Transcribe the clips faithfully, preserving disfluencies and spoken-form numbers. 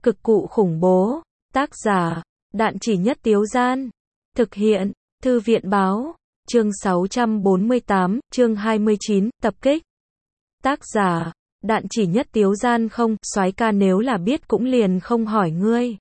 Cực cụ khủng bố. Tác giả, Đạn Chỉ Nhất Tiếu Gian. Thực hiện, Thư viện báo. Chương sáu trăm bốn mươi tám, chương hai mươi chín, tập kích. Tác giả, Đạn Chỉ Nhất Tiếu Gian. Không, soái ca nếu là biết cũng liền không hỏi ngươi.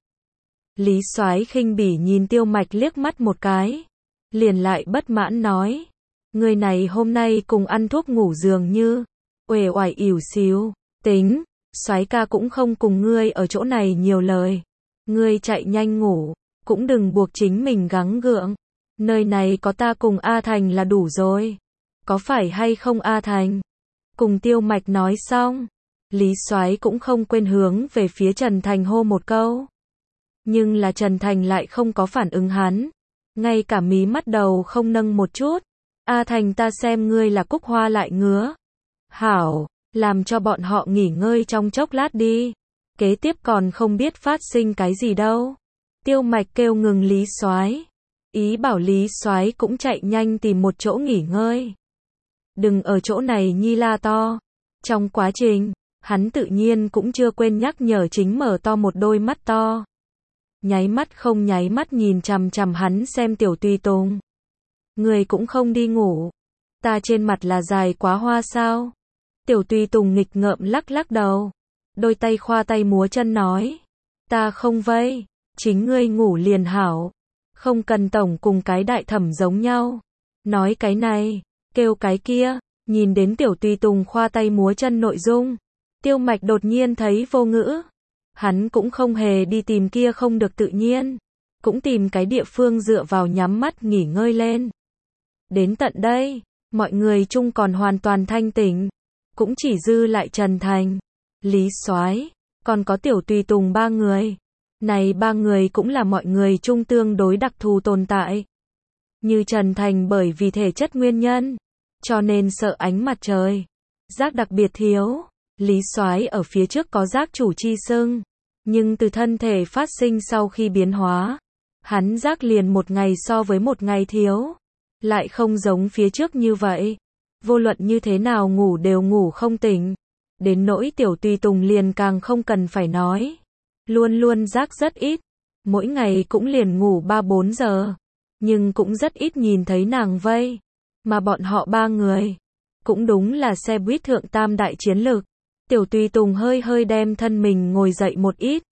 Lý Soái khinh bỉ nhìn Tiêu Mạch liếc mắt một cái, liền lại bất mãn nói, người này hôm nay cùng ăn thuốc ngủ dường như, uể oải ỉu xìu, tính, soái ca cũng không cùng ngươi ở chỗ này nhiều lời, ngươi chạy nhanh ngủ, cũng đừng buộc chính mình gắng gượng, nơi này có ta cùng A Thành là đủ rồi, có phải hay không A Thành? Cùng Tiêu Mạch nói xong, Lý Soái cũng không quên hướng về phía Trần Thành hô một câu. Nhưng là Trần Thành lại không có phản ứng hắn, ngay cả mí mắt đầu không nâng một chút. A Thành, ta xem ngươi là cúc hoa lại ngứa. Hảo, làm cho bọn họ nghỉ ngơi trong chốc lát đi. Kế tiếp còn không biết phát sinh cái gì đâu. Tiêu Mạch kêu ngừng Lý Soái, ý bảo Lý Soái cũng chạy nhanh tìm một chỗ nghỉ ngơi. Đừng ở chỗ này nhi la to. Trong quá trình, hắn tự nhiên cũng chưa quên nhắc nhở chính mở to một đôi mắt to. Nháy mắt không nháy mắt nhìn chằm chằm hắn xem Tiểu Tùy Tùng. Người cũng không đi ngủ. Ta trên mặt là dài quá hoa sao? Tiểu Tùy Tùng nghịch ngợm lắc lắc đầu. Đôi tay khoa tay múa chân nói. Ta không vây. Chính ngươi ngủ liền hảo. Không cần tổng cùng cái đại thẩm giống nhau. Nói cái này, kêu cái kia. Nhìn đến Tiểu Tùy Tùng khoa tay múa chân nội dung. Tiêu Mạch đột nhiên thấy vô ngữ. Hắn cũng không hề đi tìm kia không được tự nhiên, cũng tìm cái địa phương dựa vào nhắm mắt nghỉ ngơi lên. Đến tận đây, mọi người chung còn hoàn toàn thanh tỉnh, cũng chỉ dư lại Trần Thành, Lý Soái, còn có Tiểu Tùy Tùng ba người. Này ba người cũng là mọi người chung tương đối đặc thù tồn tại. Như Trần Thành bởi vì thể chất nguyên nhân, cho nên sợ ánh mặt trời, giác đặc biệt thiếu. Lý Soái ở phía trước có giác chủ chi xưng, nhưng từ thân thể phát sinh sau khi biến hóa, hắn giác liền một ngày so với một ngày thiếu, lại không giống phía trước như vậy, vô luận như thế nào ngủ đều ngủ không tỉnh, đến nỗi Tiểu Tùy Tùng liền càng không cần phải nói, luôn luôn giác rất ít, mỗi ngày cũng liền ngủ ba bốn giờ, nhưng cũng rất ít nhìn thấy nàng vây, mà bọn họ ba người, cũng đúng là xe buýt thượng tam đại chiến lực. Tiểu Tùy Tùng hơi hơi đem thân mình ngồi dậy một ít.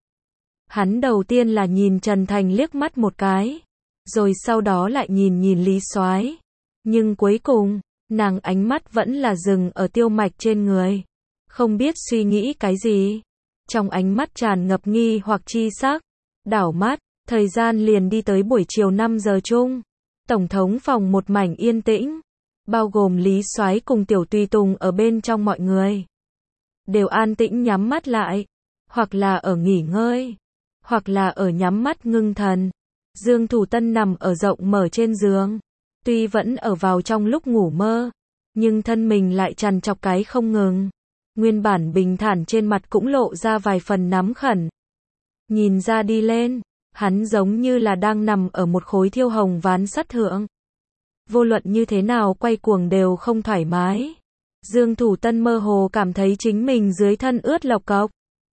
Hắn đầu tiên là nhìn Trần Thành liếc mắt một cái, rồi sau đó lại nhìn nhìn Lý Soái. Nhưng cuối cùng, nàng ánh mắt vẫn là dừng ở Tiêu Mạch trên người. Không biết suy nghĩ cái gì. Trong ánh mắt tràn ngập nghi hoặc chi sắc. Đảo mắt, thời gian liền đi tới buổi chiều năm giờ chung. Tổng thống phòng một mảnh yên tĩnh, bao gồm Lý Soái cùng Tiểu Tùy Tùng ở bên trong mọi người. Đều an tĩnh nhắm mắt lại, hoặc là ở nghỉ ngơi, hoặc là ở nhắm mắt ngưng thần. Dương Thủ Tân nằm ở rộng mở trên giường, tuy vẫn ở vào trong lúc ngủ mơ, nhưng thân mình lại trằn trọc cái không ngừng. Nguyên bản bình thản trên mặt cũng lộ ra vài phần nắm khẩn. Nhìn ra đi lên, hắn giống như là đang nằm ở một khối thiêu hồng ván sắt thượng. Vô luận như thế nào quay cuồng đều không thoải mái. Dương Thủ Tân mơ hồ cảm thấy chính mình dưới thân ướt lộc cộc,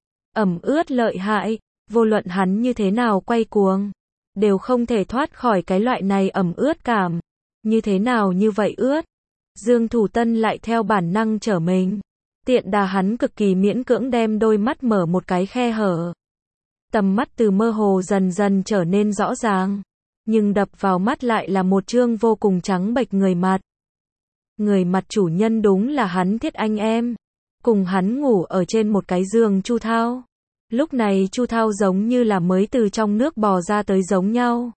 ẩm ướt lợi hại, vô luận hắn như thế nào quay cuồng, đều không thể thoát khỏi cái loại này ẩm ướt cảm. Như thế nào như vậy ướt? Dương Thủ Tân lại theo bản năng trở mình, tiện đà hắn cực kỳ miễn cưỡng đem đôi mắt mở một cái khe hở. Tầm mắt từ mơ hồ dần dần trở nên rõ ràng, nhưng đập vào mắt lại là một trương vô cùng trắng bệch người mặt. Người mặt chủ nhân đúng là hắn Thiết anh em, cùng hắn ngủ ở trên một cái giường Chu Thao. Lúc này Chu Thao giống như là mới từ trong nước bò ra tới giống nhau.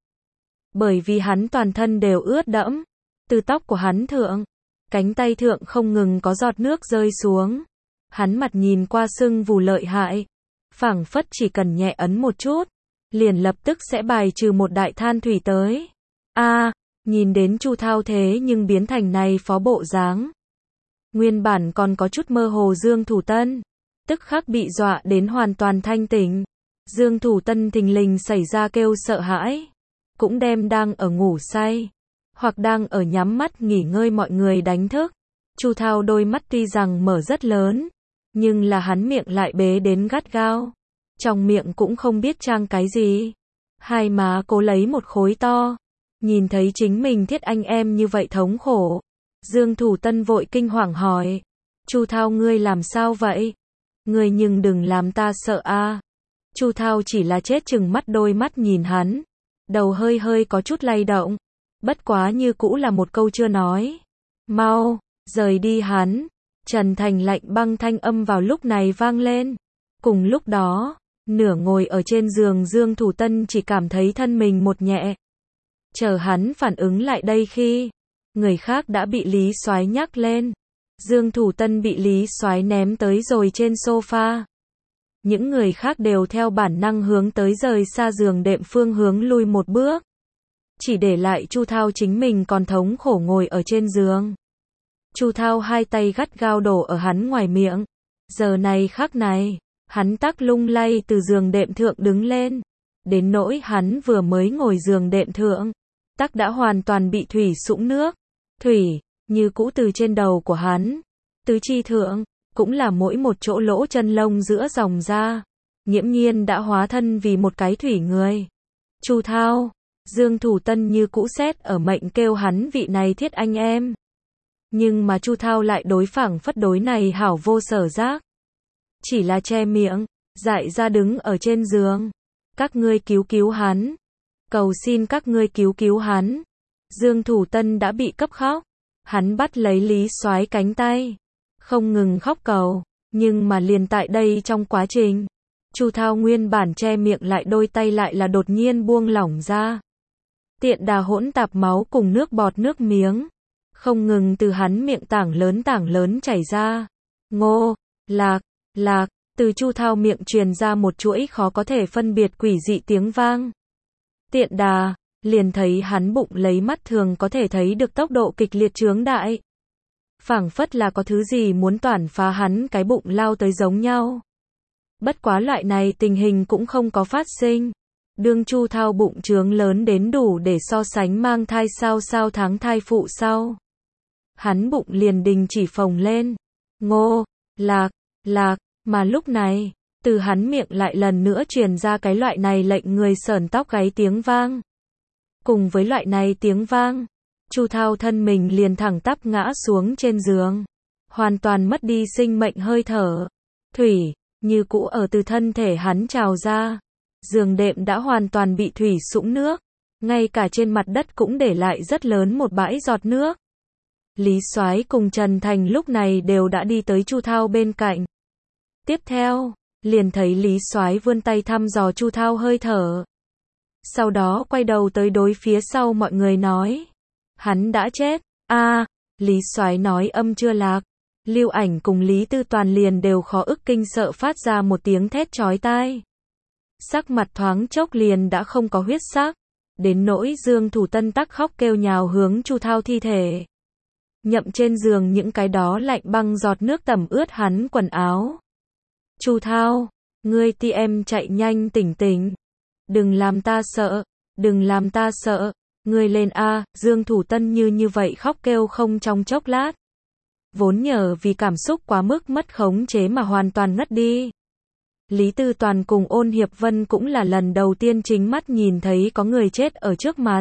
Bởi vì hắn toàn thân đều ướt đẫm, từ tóc của hắn thượng, cánh tay thượng không ngừng có giọt nước rơi xuống. Hắn mặt nhìn qua sưng vù lợi hại, phảng phất chỉ cần nhẹ ấn một chút, liền lập tức sẽ bài trừ một đại than thủy tới. A, à, nhìn đến Chu Thao thế nhưng biến thành này phó bộ dáng. Nguyên bản còn có chút mơ hồ Dương Thủ Tân, tức khắc bị dọa đến hoàn toàn thanh tỉnh. Dương Thủ Tân thình lình xảy ra kêu sợ hãi, cũng đem đang ở ngủ say, hoặc đang ở nhắm mắt nghỉ ngơi mọi người đánh thức. Chu Thao đôi mắt tuy rằng mở rất lớn, nhưng là hắn miệng lại bế đến gắt gao. trong miệng cũng không biết trang cái gì. Hai má cố lấy một khối to, nhìn thấy chính mình thiết anh em như vậy thống khổ. Dương Thủ Tân vội kinh hoàng hỏi, Chu Thao ngươi làm sao vậy? Ngươi nhưng đừng làm ta sợ a. Chu Thao chỉ là chết chừng mắt đôi mắt nhìn hắn, đầu hơi hơi có chút lay động, bất quá như cũ là một câu chưa nói. Mau, rời đi hắn. Trần Thành lạnh băng thanh âm vào lúc này vang lên. Cùng lúc đó, nửa ngồi ở trên giường Dương Thủ Tân chỉ cảm thấy thân mình một nhẹ. Chờ hắn phản ứng lại đây khi người khác đã bị Lý Soái nhắc lên. Dương Thủ Tân bị Lý Soái ném tới rồi trên sofa. Những người khác đều theo bản năng hướng tới rời xa giường đệm phương hướng lui một bước. Chỉ để lại Chu Thao chính mình còn thống khổ ngồi ở trên giường. Chu Thao hai tay gắt gao đổ ở hắn ngoài miệng. Giờ này khắc này, hắn tắc lung lay từ giường đệm thượng đứng lên. Đến nỗi hắn vừa mới ngồi giường đệm thượng, tắc đã hoàn toàn bị thủy sũng nước. Thủy, như cũ từ trên đầu của hắn, tứ chi thượng, cũng là mỗi một chỗ lỗ chân lông giữa dòng da. Nghiễm nhiên đã hóa thân vì một cái thủy người. Chu Thao, Dương Thủ Tân như cũ xét ở mệnh kêu hắn vị này thiết anh em. Nhưng mà Chu Thao lại đối phảng phất đối này hảo vô sở giác. Chỉ là che miệng, dại ra đứng ở trên giường. Các ngươi cứu cứu hắn. Cầu xin các ngươi cứu cứu hắn. Dương Thủ Tân đã bị cấp khóc. Hắn bắt lấy Lý Soái cánh tay. Không ngừng khóc cầu. Nhưng mà liền tại đây trong quá trình, Chu Thao nguyên bản che miệng lại đôi tay lại là đột nhiên buông lỏng ra. Tiện đà hỗn tạp máu cùng nước bọt nước miếng. Không ngừng từ hắn miệng tảng lớn tảng lớn chảy ra. Ngô, lạc, lạc, từ Chu Thao miệng truyền ra một chuỗi khó có thể phân biệt quỷ dị tiếng vang. Tiện đà, liền thấy hắn bụng lấy mắt thường có thể thấy được tốc độ kịch liệt trướng đại. Phảng phất là có thứ gì muốn toản phá hắn cái bụng lao tới giống nhau. Bất quá loại này tình hình cũng không có phát sinh. Đương Chu Thao bụng trướng lớn đến đủ để so sánh mang thai sao sao tháng thai phụ sau. Hắn bụng liền đình chỉ phồng lên. Ngô, lạc, lạc, mà lúc này, từ hắn miệng lại lần nữa truyền ra cái loại này lệnh người sởn tóc gáy tiếng vang. Cùng với loại này tiếng vang, Chu Thao thân mình liền thẳng tắp ngã xuống trên giường. Hoàn toàn mất đi sinh mệnh hơi thở. Thủy, như cũ ở từ thân thể hắn trào ra. Giường đệm đã hoàn toàn bị thủy sũng nước. Ngay cả trên mặt đất cũng để lại rất lớn một bãi giọt nước. Lý Soái cùng Trần Thành lúc này đều đã đi tới Chu Thao bên cạnh. Tiếp theo, liền thấy Lý Soái vươn tay thăm dò Chu Thao hơi thở. Sau đó quay đầu tới đối phía sau mọi người nói. Hắn đã chết. A, à, Lý Soái nói âm chưa lạc. Lưu Ảnh cùng Lý Tư Toàn liền đều khó ức kinh sợ phát ra một tiếng thét chói tai. Sắc mặt thoáng chốc liền đã không có huyết sắc. Đến nỗi Dương Thủ Tân tắc khóc kêu nhào hướng Chu Thao thi thể. Nhậm trên giường những cái đó lạnh băng giọt nước tẩm ướt hắn quần áo. Chu Thao, ngươi ti em chạy nhanh tỉnh tỉnh. Đừng làm ta sợ, đừng làm ta sợ. Ngươi lên a. Dương Thủ Tân như như vậy khóc kêu không trong chốc lát. Vốn nhờ vì cảm xúc quá mức mất khống chế mà hoàn toàn ngất đi. Lý Tư Toàn cùng Ôn Hiệp Vân cũng là lần đầu tiên chính mắt nhìn thấy có người chết ở trước mặt.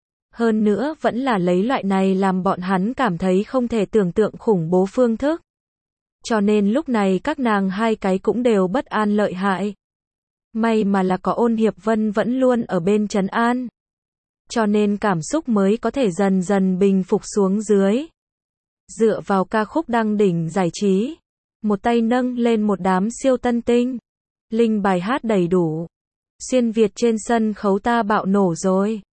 Hơn nữa vẫn là lấy loại này làm bọn hắn cảm thấy không thể tưởng tượng khủng bố phương thức. Cho nên lúc này các nàng hai cái cũng đều bất an lợi hại. May mà là có Ôn Hiệp Vân vẫn luôn ở bên trấn an. Cho nên cảm xúc mới có thể dần dần bình phục xuống dưới. Dựa vào ca khúc đăng đỉnh giải trí. Một tay nâng lên một đám siêu tân tinh. Linh bài hát đầy đủ. Xuyên Việt trên sân khấu ta bạo nổ rồi.